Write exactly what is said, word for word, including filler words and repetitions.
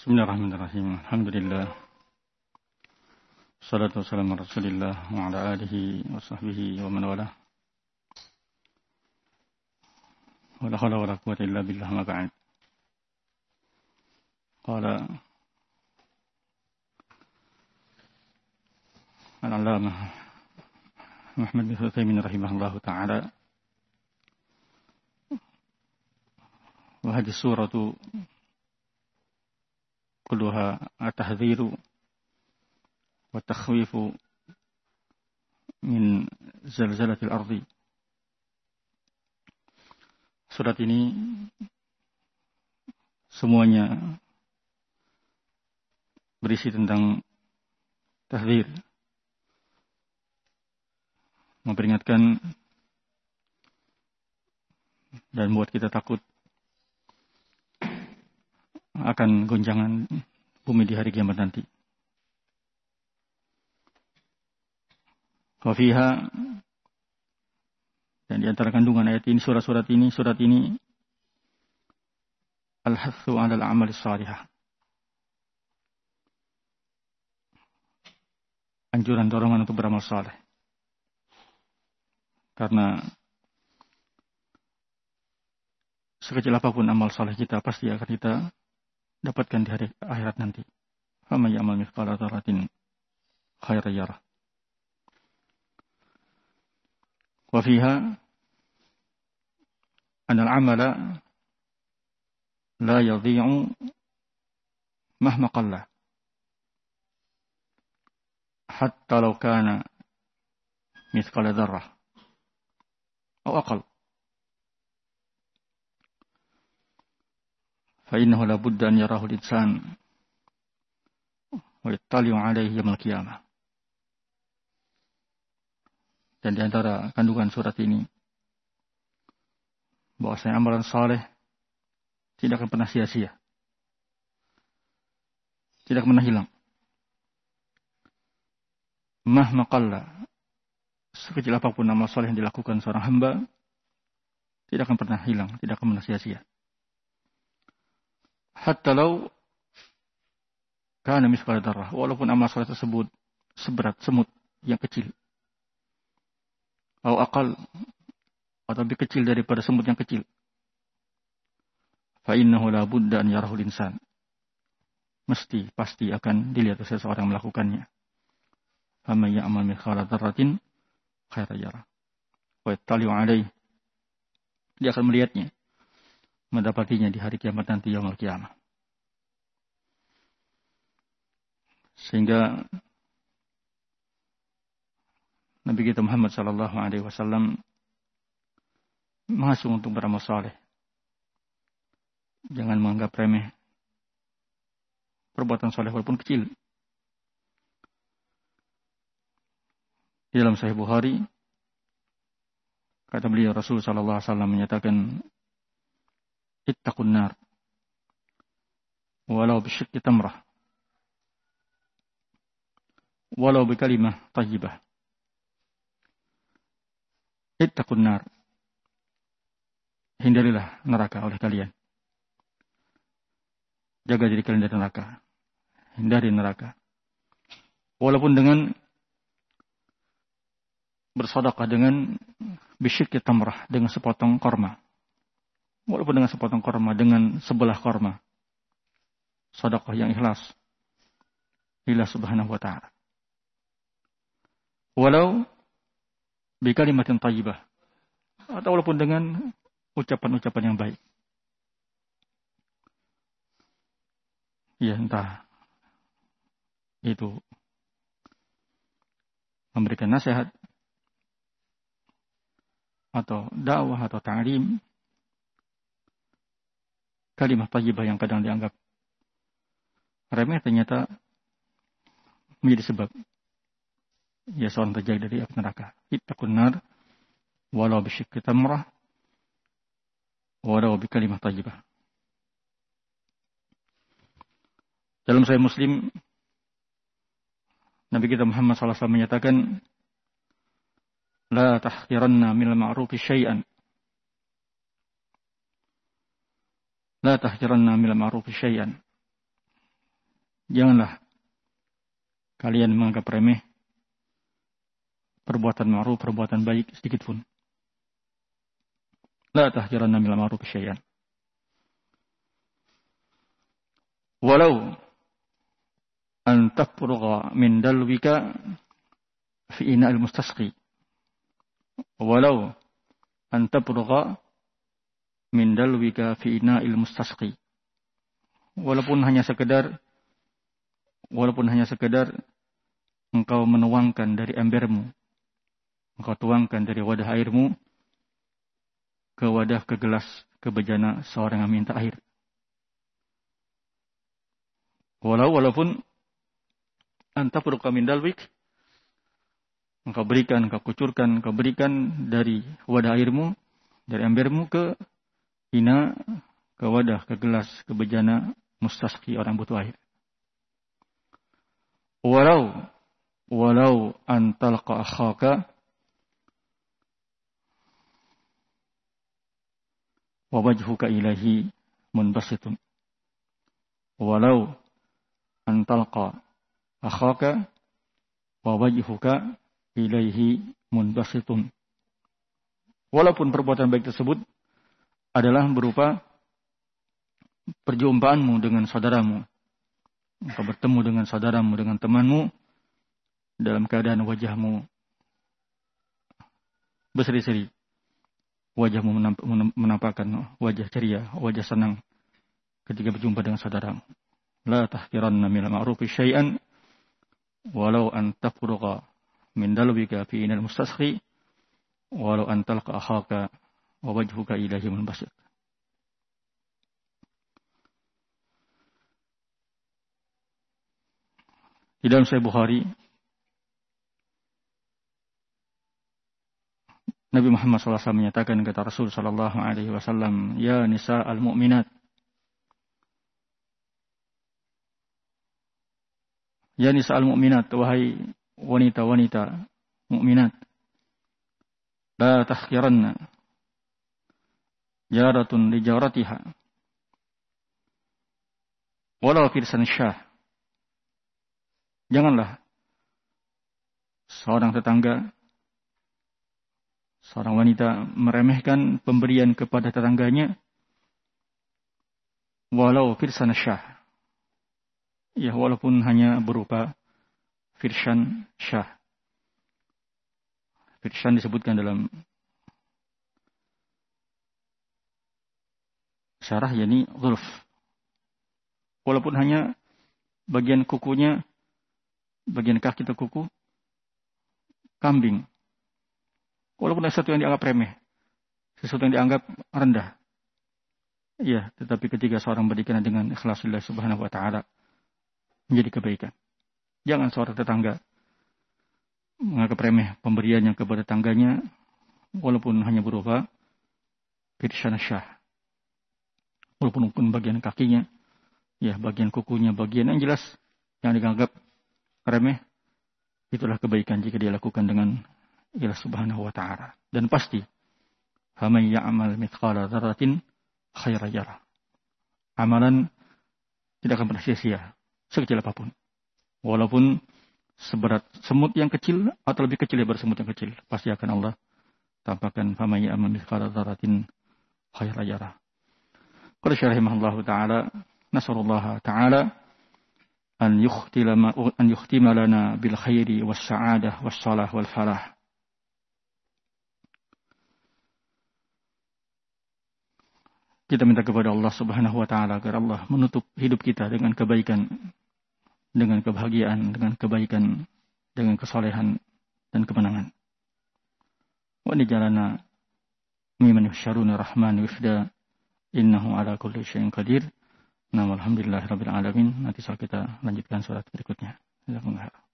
Bismillahirrahmanirrahim. Alhamdulillah. Salatu wassalamu ala Rasulillah wa ala alihi wa sahbihi wa man walah. Wa la hawla wa la quwwata illa billah ma ba'd. Qala al-'allamah Muhammad bin Utsaimin rahimahullahu ta'ala wa hadhihi suratu kulluha at-tahdhiru wa takhwifu min zalzalatil ardi. Surat ini semuanya berisi tentang tahdzir, memperingatkan dan membuat kita takut akan gonjangan bumi di hari kiamat nanti. Wa fiha, dan di antara kandungan ayat ini, surat-surat ini, surat ini al-hathu 'ala al-'amali shalihah. Anjuran dorongan untuk beramal saleh. Karena sekecil apapun amal saleh kita pasti akan kita dapatkan di hari akhirat nanti. Faman ya'mal mithqala dzarratin khairan yarah. Wa fiha anna al-'amala la yadhi'u mahma qalla hatta law kana mithqala dzarrah aw aqall. فإنه لابد أن يراه الإنسان ويطلع عليه يوم القيامة. Dan di antara kandungan surat ini bahwasanya amalan saleh tidak akan pernah sia-sia, tidak pernah hilang. Mahma qalla, sekecil apapun amal saleh yang dilakukan seorang hamba tidak akan pernah hilang, tidak akan pernah sia-sia. Hatta law kana mithqala dzarrah, walaupun amal saleh tersebut seberat semut yang kecil, atau aqal, atau lebih kecil daripada semut yang kecil. Fa innahu la budda an yarahu al-insan, mesti pasti akan dilihat oleh seseorang yang melakukannya. Faman ya'mal mithqala dzarratin khairan yarah wa yattali'u 'alaihi, dia akan melihatnya, mendapatinya di hari kiamat nanti, yaumul qiyamah. Sehingga Nabi kita Muhammad sallallahu alaihi wasallam mengasuh untuk beramal saleh. Jangan menganggap remeh perbuatan saleh walaupun kecil. Di dalam Sahih Bukhari kata beliau, Rasul sallallahu alaihi wasallam menyatakan, ittaqun nar walau bisyikki tamrah walau bikalimah thayyibah. Ittaqun nar, hindarilah neraka oleh kalian. Jaga diri kalian dari neraka, hindari neraka, walaupun dengan bersedekah, dengan bisyikki tamrah, dengan sepotong korma. Walaupun dengan sepotong korma, dengan sebelah korma. Sedekah yang ikhlas lillah subhanahu wa ta'ala. Walau bi kalimatin thayyibah, atau walaupun dengan ucapan-ucapan yang baik. Ya, entah itu memberikan nasihat, atau dakwah, atau ta'lim. Kalimat thayyibah yang kadang dianggap remeh ternyata menjadi sebab ya seorang terjaga dari api neraka. Ittaqun nar walau bisyikki tamrah walau bikalimat thayyibah. Dalam Sahih Muslim, Nabi kita Muhammad sallallahu alaihi wasallam menyatakan, la tahqiranna minal ma'rufi syai'an La tahqiranna minal ma'rufi syai'an. Janganlah kalian menganggap remeh perbuatan ma'ruf, perbuatan baik sedikit pun. La tahqiranna minal ma'ruf syai'an. Walau an tafrugha min dalwika fi ina'il mustasqi. Walau an tafrugha min dalwika fi ina'il mustasqi. Walaupun hanya sekedar walaupun hanya sekedar engkau menuangkan dari embermu, engkau tuangkan dari wadah airmu ke wadah, ke gelas, ke bejana seorang yang minta air. Walau walaupun antafruqa min dalwik, engkau berikan, engkau kucurkan, engkau berikan dari wadah airmu, dari embermu ke ina, ke wadah, ke gelas, ke bejana mustasqi, orang butuh air. Walau walau antalqa akhaka wa wajhuka ilaihi munbasitun. Walau antalqa akhaka wa wajhuka ilaihi munbasitun. Walaupun perbuatan baik tersebut adalah berupa perjumpaanmu dengan saudaramu, engkau bertemu dengan saudaramu, dengan temanmu dalam keadaan wajahmu berseri-seri, wajahmu menampakkan wajah ceria, wajah senang ketika berjumpa dengan saudaramu. La tahqiranna minal ma'rufi syai'an walau an tafrugha min dalwika fi inal mustasqi walau an talqa akhaka wa wajhuka ilaihi munbasit. Di dalam Sahih Bukhari, Nabi Muhammad sallallahu alaihi wasallam menyatakan, kata Rasul sallallahu alaihi wasallam, ya nisa al-mu'minat, ya nisa al-mu'minat, wahai wanita-wanita mukminat, la tahqiranna jaratun li jaratiha walau firsan syah. Janganlah seorang tetangga, seorang wanita meremehkan pemberian kepada tetangganya walau firsan syah. Ya, walaupun hanya berupa firsan syah. Firsan disebutkan dalam syarah, yakni zulf. Walaupun hanya bagian kukunya, bagian kaki atau kuku kambing. Walaupun ada sesuatu yang dianggap remeh, sesuatu yang dianggap rendah. Iya, tetapi ketika seorang berikan dengan ikhlas lillah subhanahu wa ta'ala, menjadi kebaikan. Jangan seorang tetangga menganggap remeh pemberiannya kepada tangganya, walaupun hanya berupa firsan syah. Walaupun bagian kakinya, ya bagian kukunya, bagian yang jelas yang dianggap remeh, itulah kebaikan jika dia lakukan dengan ikhlas subhanahu wa ta'ala. Dan pasti, faman ya'mal mithqala dzarratin khairan yarah. Amalan tidak akan pernah sia-sia, sekecil apapun. Walaupun seberat semut yang kecil atau lebih kecil daripada semut yang kecil, pasti akan Allah tampakkan faman ya'mal mithqala dzarratin khairan yarah. Qala syarahimahullahu ta'ala, nasallallahu ta'ala an yukhtima an yukhtima lana bil khairi was sa'adah was salah wal falah. Kita minta kepada Allah Subhanahu wa taala agar Allah menutup hidup kita dengan kebaikan, dengan kebahagiaan, dengan kebaikan, dengan kesolehan dan kemenangan. Wa nijalana mimman yusyaruna rahman wifda innahu ala kulli syai'in qadir. Nah, alhamdulillahirabbil alamin. Nanti soal kita lanjutkan surat berikutnya. Jazakumullah.